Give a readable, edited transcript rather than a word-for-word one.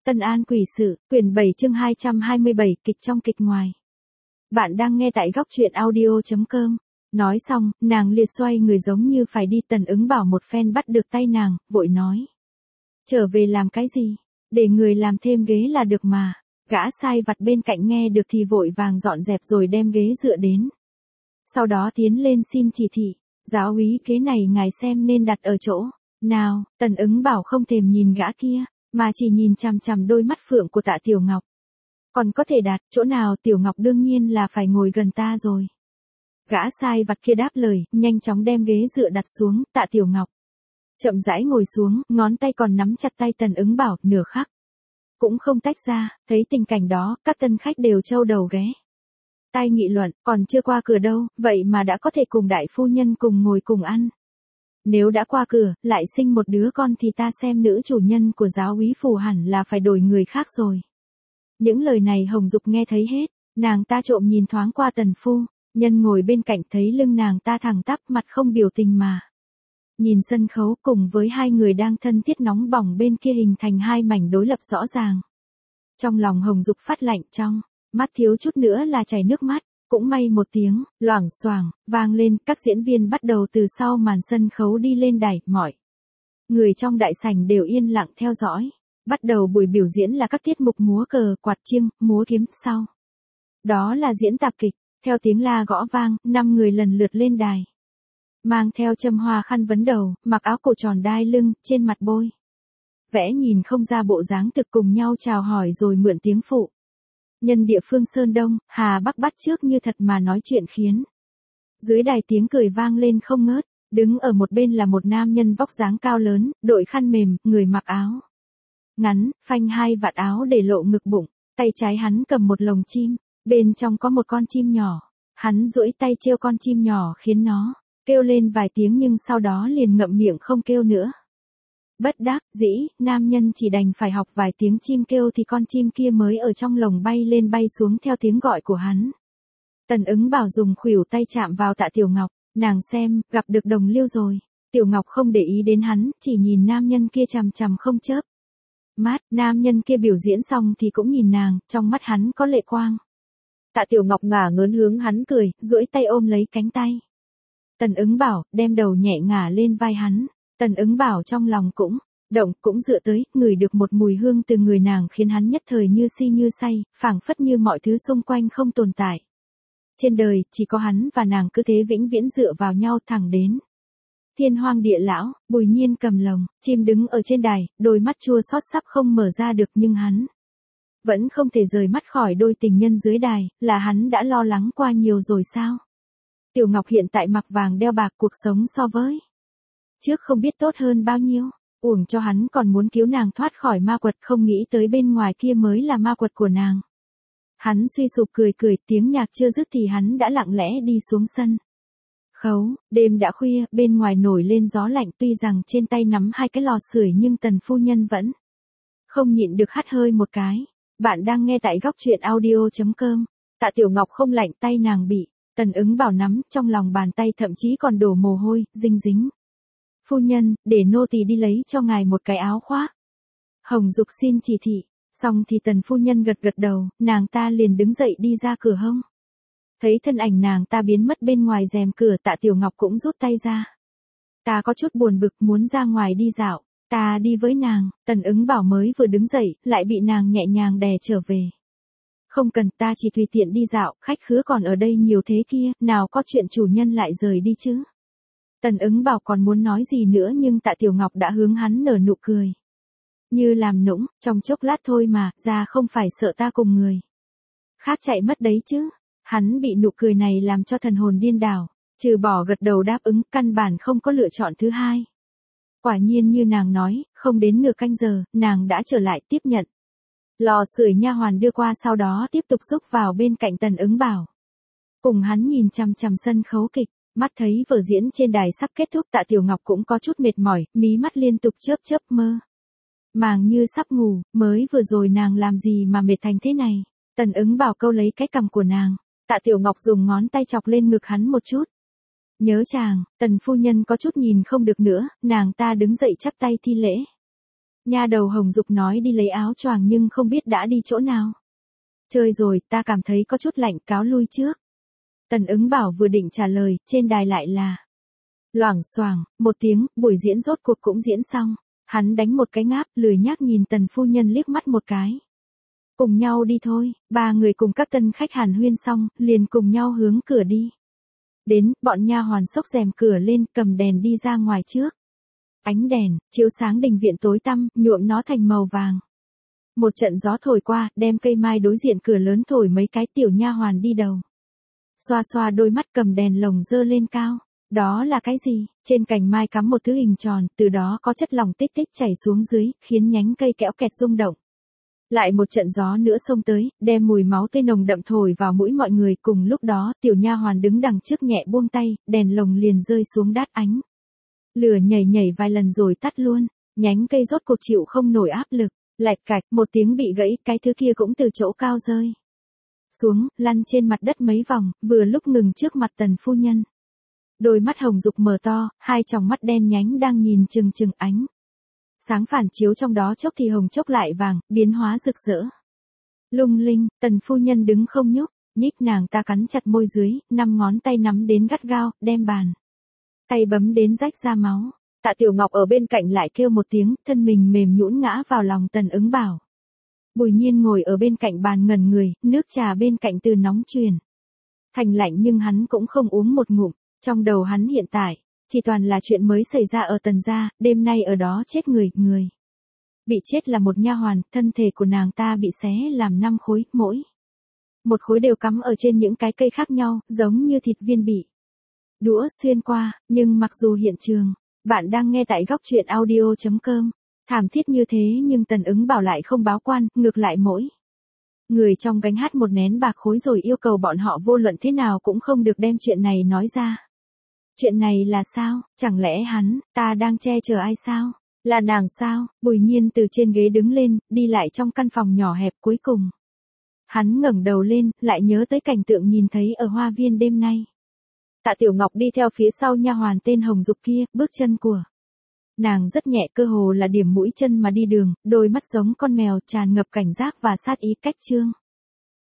Tân An quỷ sự, quyển 7 chương 227, kịch trong kịch ngoài. Bạn đang nghe tại góc truyện audio.com. Nói xong, nàng liệt xoay người giống như phải đi. Tần Ứng Bảo một phen bắt được tay nàng, vội nói. Trở về làm cái gì? Để người làm thêm ghế là được mà. Gã sai vặt bên cạnh nghe được thì vội vàng dọn dẹp rồi đem ghế dựa đến. Sau đó tiến lên xin chỉ thị. Giáo úy, ghế này ngài xem nên đặt ở chỗ nào? Tần Ứng Bảo không thèm nhìn gã kia, mà chỉ nhìn chằm chằm đôi mắt phượng của Tạ Tiểu Ngọc. Còn có thể đặt chỗ nào? Tiểu Ngọc đương nhiên là phải ngồi gần ta rồi. Gã sai vặt kia đáp lời, nhanh chóng đem ghế dựa đặt xuống. Tạ Tiểu Ngọc chậm rãi ngồi xuống, ngón tay còn nắm chặt tay Tần Ứng Bảo, nửa khắc cũng không tách ra. Thấy tình cảnh đó, các tân khách đều trâu đầu ghé tai nghị luận, còn chưa qua cửa đâu, vậy mà đã có thể cùng đại phu nhân cùng ngồi cùng ăn. Nếu đã qua cửa, lại sinh một đứa con thì ta xem nữ chủ nhân của giáo úy phủ hẳn là phải đổi người khác rồi. Những lời này Hồng Dục nghe thấy hết, nàng ta trộm nhìn thoáng qua Tần phu nhân ngồi bên cạnh, thấy lưng nàng ta thẳng tắp, mặt không biểu tình mà nhìn sân khấu, cùng với hai người đang thân thiết nóng bỏng bên kia hình thành hai mảnh đối lập rõ ràng. Trong lòng Hồng Dục phát lạnh, trong mắt thiếu chút nữa là chảy nước mắt. Cũng may một tiếng loảng xoảng vang lên, các diễn viên bắt đầu từ sau màn sân khấu đi lên đài, mọi người trong đại sảnh đều yên lặng theo dõi. Bắt đầu buổi biểu diễn là các tiết mục múa cờ, quạt chiêng, múa kiếm, sau đó là diễn tạp kịch. Theo tiếng la gõ vang, 5 người lần lượt lên đài, mang theo châm hoa khăn vấn đầu, mặc áo cổ tròn đai lưng, trên mặt bôi vẽ nhìn không ra bộ dáng thực, cùng nhau chào hỏi rồi mượn tiếng phụ nhân địa phương Sơn Đông, Hà Bắc bắt chước như thật mà nói chuyện, khiến dưới đài tiếng cười vang lên không ngớt. Đứng ở một bên là một nam nhân vóc dáng cao lớn, đội khăn mềm, người mặc áo ngắn, phanh hai vạt áo để lộ ngực bụng. Tay trái hắn cầm một lồng chim, bên trong có một con chim nhỏ. Hắn duỗi tay trêu con chim nhỏ khiến nó kêu lên vài tiếng, nhưng sau đó liền ngậm miệng không kêu nữa. Bất đắc dĩ, nam nhân chỉ đành phải học vài tiếng chim kêu thì con chim kia mới ở trong lồng bay lên bay xuống theo tiếng gọi của hắn. Tần Ứng Bảo dùng khuỷu tay chạm vào Tạ Tiểu Ngọc, nàng xem, gặp được đồng liêu rồi. Tiểu Ngọc không để ý đến hắn, chỉ nhìn nam nhân kia chằm chằm không chớp mắt. Nam nhân kia biểu diễn xong thì cũng nhìn nàng, trong mắt hắn có lệ quang. Tạ Tiểu Ngọc ngả ngớn hướng hắn cười, duỗi tay ôm lấy cánh tay Tần Ứng Bảo, đem đầu nhẹ ngả lên vai hắn. Tần Ứng Bảo trong lòng cũng động, cũng dựa tới, ngửi được một mùi hương từ người nàng khiến hắn nhất thời như si như say, phảng phất như mọi thứ xung quanh không tồn tại. Trên đời, chỉ có hắn và nàng cứ thế vĩnh viễn dựa vào nhau thẳng đến thiên hoang địa lão. Bùi Nhiên cầm lồng chim đứng ở trên đài, đôi mắt chua xót sắp không mở ra được, nhưng hắn vẫn không thể rời mắt khỏi đôi tình nhân dưới đài. Là hắn đã lo lắng qua nhiều rồi sao? Tiểu Ngọc hiện tại mặc vàng đeo bạc, cuộc sống so với trước không biết tốt hơn bao nhiêu. Uổng cho hắn còn muốn cứu nàng thoát khỏi ma quật, không nghĩ tới bên ngoài kia mới là ma quật của nàng. Hắn suy sụp cười cười, tiếng nhạc chưa dứt thì hắn đã lặng lẽ đi xuống sân khấu. Đêm đã khuya, bên ngoài nổi lên gió lạnh, tuy rằng trên tay nắm hai cái lò sưởi nhưng Tần phu nhân vẫn không nhịn được hắt hơi một cái. Bạn đang nghe tại góc truyện audio.com. Tạ Tiểu Ngọc không lạnh, tay nàng bị Tần Ứng Bảo nắm, trong lòng bàn tay thậm chí còn đổ mồ hôi, dinh dính. Phu nhân, để nô tỳ đi lấy cho ngài một cái áo khoác. Hồng Dục xin chỉ thị. Xong thì Tần phu nhân gật gật đầu, nàng ta liền đứng dậy đi ra cửa hông. Thấy thân ảnh nàng ta biến mất bên ngoài rèm cửa, Tạ Tiểu Ngọc cũng rút tay ra. Ta có chút buồn bực, muốn ra ngoài đi dạo. Ta đi với nàng. Tần Ứng Bảo mới vừa đứng dậy, lại bị nàng nhẹ nhàng đè trở về. Không cần, ta chỉ tùy tiện đi dạo, khách khứa còn ở đây nhiều thế kia, nào có chuyện chủ nhân lại rời đi chứ. Tần Ứng Bảo còn muốn nói gì nữa nhưng Tạ Tiểu Ngọc đã hướng hắn nở nụ cười như làm nũng, trong chốc lát thôi mà, ra không phải sợ ta cùng người khác chạy mất đấy chứ. Hắn bị nụ cười này làm cho thần hồn điên đảo, trừ bỏ gật đầu đáp ứng, căn bản không có lựa chọn thứ hai. Quả nhiên như nàng nói, không đến nửa canh giờ, nàng đã trở lại tiếp nhận lò sưởi nha hoàn đưa qua, sau đó tiếp tục xúc vào bên cạnh Tần Ứng Bảo. Cùng hắn nhìn chằm chằm sân khấu kịch, mắt thấy vở diễn trên đài sắp kết thúc, Tạ Tiểu Ngọc cũng có chút mệt mỏi, mí mắt liên tục chớp chớp, mơ màng như sắp ngủ. Mới vừa rồi nàng làm gì mà mệt thành thế này? Tần Ứng Bảo câu lấy cái cằm của nàng. Tạ Tiểu Ngọc dùng ngón tay chọc lên ngực hắn một chút. Nhớ chàng. Tần phu nhân có chút nhìn không được nữa, nàng ta đứng dậy chắp tay thi lễ. Nha đầu Hồng Dục nói đi lấy áo choàng nhưng không biết đã đi chỗ nào. Chơi rồi, ta cảm thấy có chút lạnh, cáo lui trước. Tần Ứng Bảo vừa định trả lời, trên đài lại là loảng xoảng, một tiếng, buổi diễn rốt cuộc cũng diễn xong. Hắn đánh một cái ngáp, lười nhác nhìn Tần phu nhân liếc mắt một cái. Cùng nhau đi thôi, ba người cùng các tân khách hàn huyên xong, liền cùng nhau hướng cửa đi. Đến, bọn nha hoàn xốc rèm cửa lên, cầm đèn đi ra ngoài trước. Ánh đèn, chiếu sáng đình viện tối tăm, nhuộm nó thành màu vàng. Một trận gió thổi qua, đem cây mai đối diện cửa lớn thổi mấy cái, tiểu nha hoàn đi đầu. Xoa xoa đôi mắt, cầm đèn lồng dơ lên cao. Đó là cái gì? Trên cành mai cắm một thứ hình tròn, từ đó có chất lỏng tích tích chảy xuống dưới, khiến nhánh cây kẽo kẹt rung động. Lại một trận gió nữa xông tới, đem mùi máu tươi nồng đậm thổi vào mũi mọi người. Cùng lúc đó, tiểu nha hoàn đứng đằng trước nhẹ buông tay, đèn lồng liền rơi xuống đát ánh. Lửa nhảy nhảy vài lần rồi tắt luôn, nhánh cây rốt cuộc chịu không nổi áp lực, lạch cạch, một tiếng bị gãy, cái thứ kia cũng từ chỗ cao rơi xuống, lăn trên mặt đất mấy vòng, vừa lúc ngừng trước mặt Tần phu nhân. Đôi mắt Hồng Dục mở to, hai tròng mắt đen nhánh đang nhìn chừng chừng ánh. Sáng phản chiếu trong đó chốc thì hồng chốc lại vàng, biến hóa rực rỡ. Lung linh, Tần phu nhân đứng không nhúc, nhích nàng ta cắn chặt môi dưới, 5 ngón tay nắm đến gắt gao, đem bàn tay bấm đến rách ra máu. Tạ Tiểu Ngọc ở bên cạnh lại kêu một tiếng, thân mình mềm nhũn ngã vào lòng Tần Ứng Bảo. Bùi Nhiên ngồi ở bên cạnh bàn ngẩn người, nước trà bên cạnh từ nóng truyền thành lạnh nhưng hắn cũng không uống một ngụm. Trong đầu hắn hiện tại, chỉ toàn là chuyện mới xảy ra ở Tần gia, đêm nay ở đó chết người. Bị chết là một nha hoàn, thân thể của nàng ta bị xé làm 5 khối, mỗi một khối đều cắm ở trên những cái cây khác nhau, giống như thịt viên bị đũa xuyên qua. Nhưng mặc dù hiện trường, bạn đang nghe tại góc truyện audio.com, thảm thiết như thế nhưng Tần Ứng Bảo lại không báo quan, ngược lại mỗi người trong gánh hát một nén bạc khối rồi yêu cầu bọn họ vô luận thế nào cũng không được đem chuyện này nói ra. Chuyện này là sao? Chẳng lẽ ta đang che chở ai sao? Là nàng sao? Bùi Nhiên từ trên ghế đứng lên, đi lại trong căn phòng nhỏ hẹp cuối cùng. Hắn ngẩng đầu lên, lại nhớ tới cảnh tượng nhìn thấy ở hoa viên đêm nay. Tạ Tiểu Ngọc đi theo phía sau nha hoàn tên Hồng Dục kia, bước chân của nàng rất nhẹ, cơ hồ là điểm mũi chân mà đi đường, đôi mắt giống con mèo tràn ngập cảnh giác và sát ý, cách trương